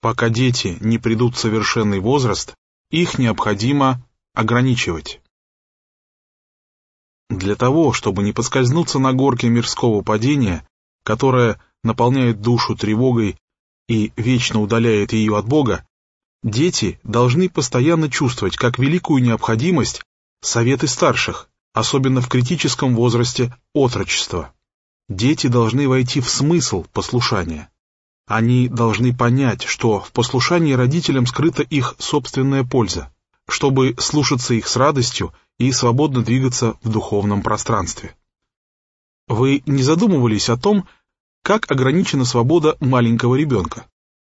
Пока дети не придут в совершенный возраст, их необходимо ограничивать. Для того, чтобы не поскользнуться на горке мирского падения, которая наполняет душу тревогой и вечно удаляет ее от Бога, дети должны постоянно чувствовать как великую необходимость советы старших, особенно в критическом возрасте отрочества. Дети должны войти в смысл послушания. Они должны понять, что в послушании родителям скрыта их собственная польза, чтобы слушаться их с радостью и свободно двигаться в духовном пространстве. Вы не задумывались о том, как ограничена свобода маленького ребенка?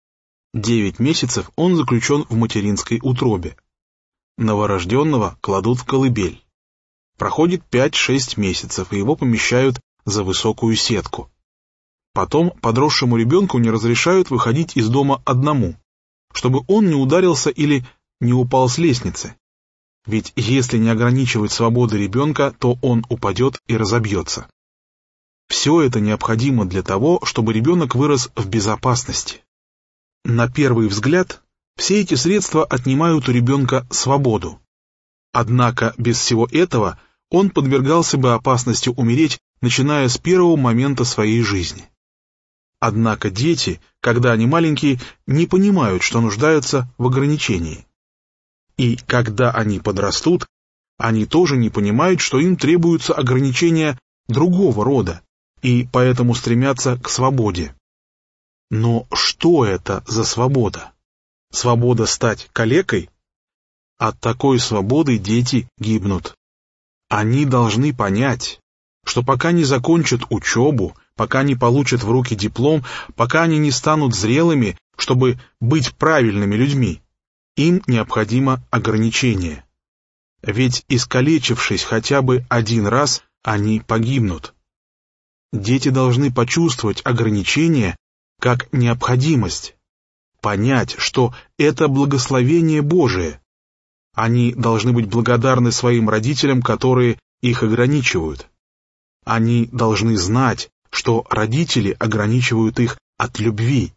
9 месяцев он заключен в материнской утробе. Новорожденного кладут в колыбель. Проходит 5-6 месяцев, и его помещают за высокую сетку. Потом подросшему ребенку не разрешают выходить из дома одному, чтобы он не ударился или не упал с лестницы. Ведь если не ограничивать свободу ребенка, то он упадет и разобьется. Все это необходимо для того, чтобы ребенок вырос в безопасности. На первый взгляд, все эти средства отнимают у ребенка свободу. Однако без всего этого он подвергался бы опасности умереть, начиная с первого момента своей жизни. Однако дети, когда они маленькие, не понимают, что нуждаются в ограничении. И когда они подрастут, они тоже не понимают, что им требуются ограничения другого рода, и поэтому стремятся к свободе. Но что это за свобода? Свобода стать калекой? От такой свободы дети гибнут. Они должны понять, что пока не закончат учебу, пока не получат в руки диплом, пока они не станут зрелыми, чтобы быть правильными людьми, им необходимо ограничение. Ведь, искалечившись хотя бы один раз, они погибнут. Дети должны почувствовать ограничение как необходимость, понять, что это благословение Божие. Они должны быть благодарны своим родителям, которые их ограничивают. Они должны знать, что родители ограничивают их от любви.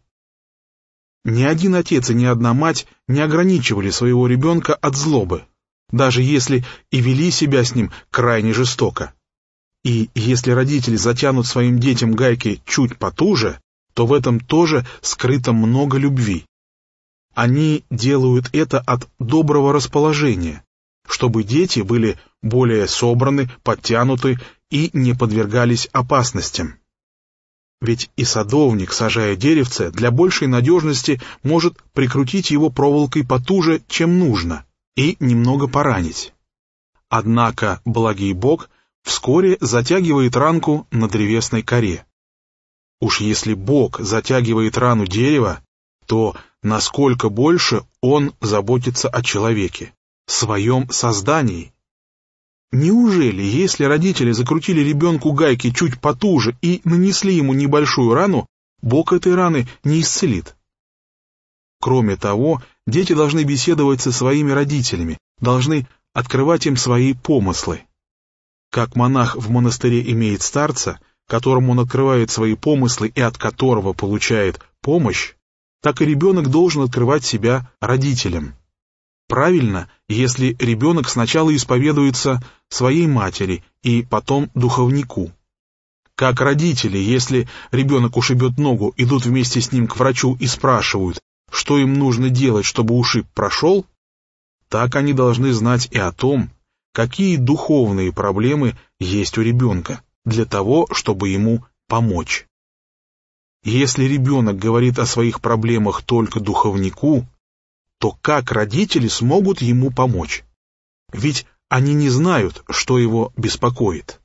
Ни один отец и ни одна мать не ограничивали своего ребенка от злобы, даже если и вели себя с ним крайне жестоко. И если родители затянут своим детям гайки чуть потуже, то в этом тоже скрыто много любви. Они делают это от доброго расположения, чтобы дети были более собраны, подтянуты и не подвергались опасностям. Ведь и садовник, сажая деревце, для большей надежности может прикрутить его проволокой потуже, чем нужно, и немного поранить. Однако благий Бог вскоре затягивает ранку на древесной коре. Уж если Бог затягивает рану дерева, то насколько больше Он заботится о человеке, своем создании. Неужели, если родители закрутили ребенку гайки чуть потуже и нанесли ему небольшую рану, Бог этой раны не исцелит? Кроме того, дети должны беседовать со своими родителями, должны открывать им свои помыслы. Как монах в монастыре имеет старца, которому он открывает свои помыслы и от которого получает помощь, так и ребенок должен открывать себя родителям. Правильно, если ребенок сначала исповедуется своей матери и потом духовнику. Как родители, если ребенок ушибет ногу, идут вместе с ним к врачу и спрашивают, что им нужно делать, чтобы ушиб прошел, так они должны знать и о том, какие духовные проблемы есть у ребенка, для того, чтобы ему помочь. Если ребенок говорит о своих проблемах только духовнику, то как родители смогут ему помочь? Ведь они не знают, что его беспокоит.